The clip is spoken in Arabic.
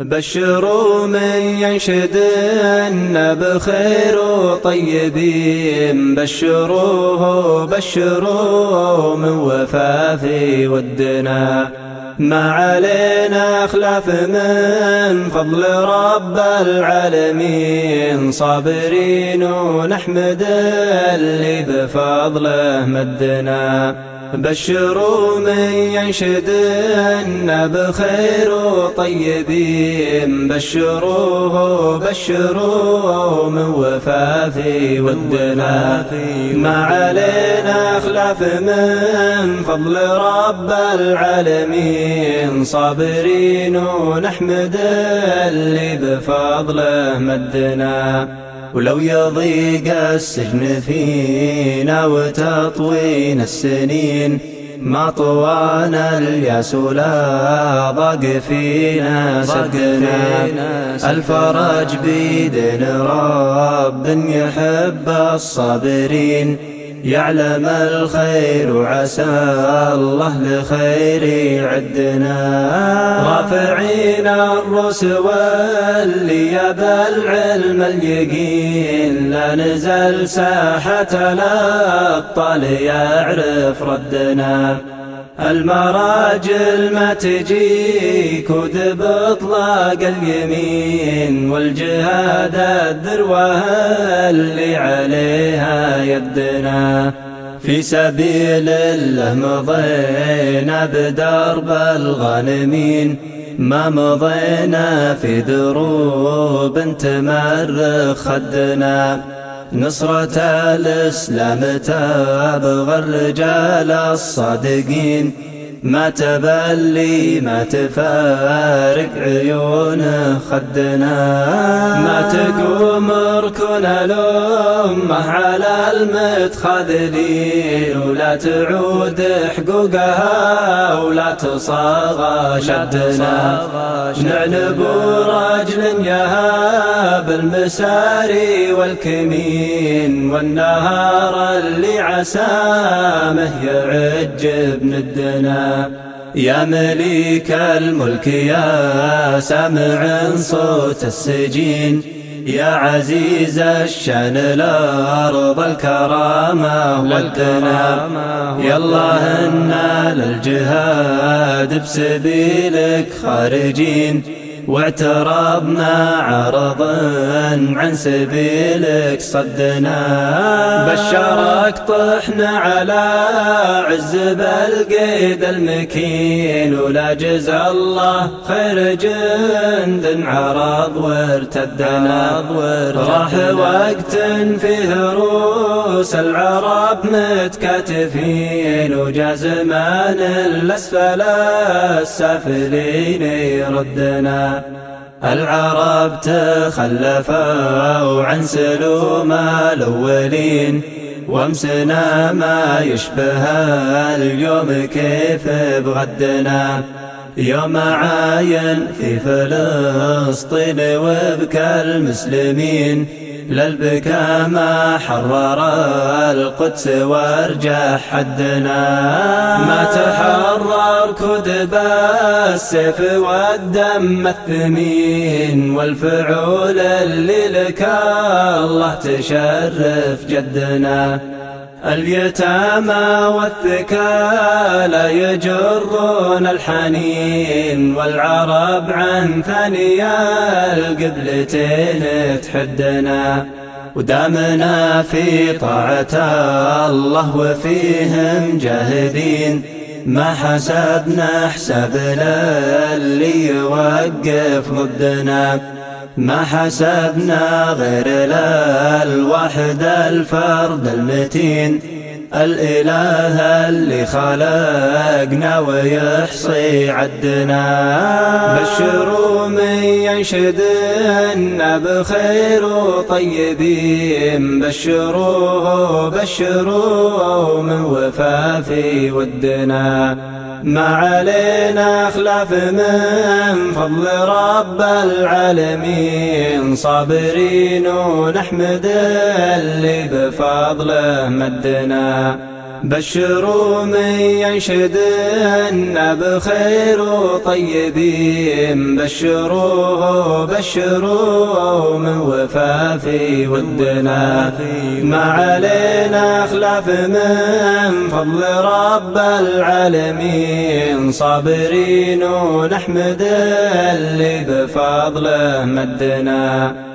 بشروا من ينشدن بخير وطيبين، بشروه بشروه من وفافي ودنا. ما علينا خلاف من فضل رب العالمين، صابرين ونحمد اللي بفضله مدنا. بشروا من ينشدن بخير وطيبين، بشروه بشروه من وفافي ودنا. ما علينا خلاف من فضل رب العالمين، صابرين ونحمد اللي بفضله مدنا. ولو يضيق السجن فينا وتطوينا السنين، ما طوانا الياس ولا ضاق فينا سدنا. الفرج بيدن رب يحب الصابرين، يعلم الخير وعسى الله لخير يعدنا. رافعين الرؤوس واللي بالعلم اليقين، لا نزل ساحتنا الطال يعرف ردنا. المراجل ما تجيك وذب اطلاق اليمين، والجهاد الذروة اللي عليها يدنا. في سبيل الله مضينا بدرب الغانمين، ما مضينا في دروب تمرخ خدنا. نصرة الإسلام تبغى الرجال الصادقين، ما تبلي ما تفارق عيونه خدنا. ما تقوم ركن الأمة على المتخاذلين، ولا تعود حقوقها ولا تصاغى شدنا. نعنب رجل يهاب المساري والكمين، والنهار اللي عسامه يعج بندنا. يا مليك الملك يا سامع صوت السجين، يا عزيز الشان الأرض الكرامة والدنا. يا الله إنا للجهاد بسبيلك خارجين، واعترضنا عرضا عن سبيلك صدنا. بشرك طحنا على عز بالقيد المكين، ولا جزى الله خير جند عرض وارتدنا. راح وقت فيه رؤوس العرب متكاتفين، وجا زمان الأسفل السافلين يردنا. العرب تخلفوا عن سلوم الأولين، وامسنا ما يشبه اليوم كيف بغدنا. يوم عاين في فلسطين وبكى المسلمين، للبكاء ما حرر القدس وارجع حدنا. ما تحرر كذب السيف والدم الثمين، والفعول اللي لك الله تشرف جدنا. اليتامى والثكالى يجرون الحنين، والعرب عن ثاني القبلتين تحدنا. ودامنا في طاعة الله وفيهم جاهدين، ما حسبنا حسابنا اللي يوقف ضدنا. ما حسبنا غير الواحد الفرد المتين، الإله اللي خلقنا ويحصي عدنا. بشروا من ينشدن بخير وطيبين، بشروه بشروه من وفافي ودنا. ما علينا خلاف من فضل رب العالمين، صابرين ونحمد اللي بفضله مدنا. بشروا من ينشدنا بخير وطيبين، بشروه بشروا من وفافي ودنا، ما علينا خلاف من فضل رب العالمين، صابرين ونحمد اللي بفضله مدنا.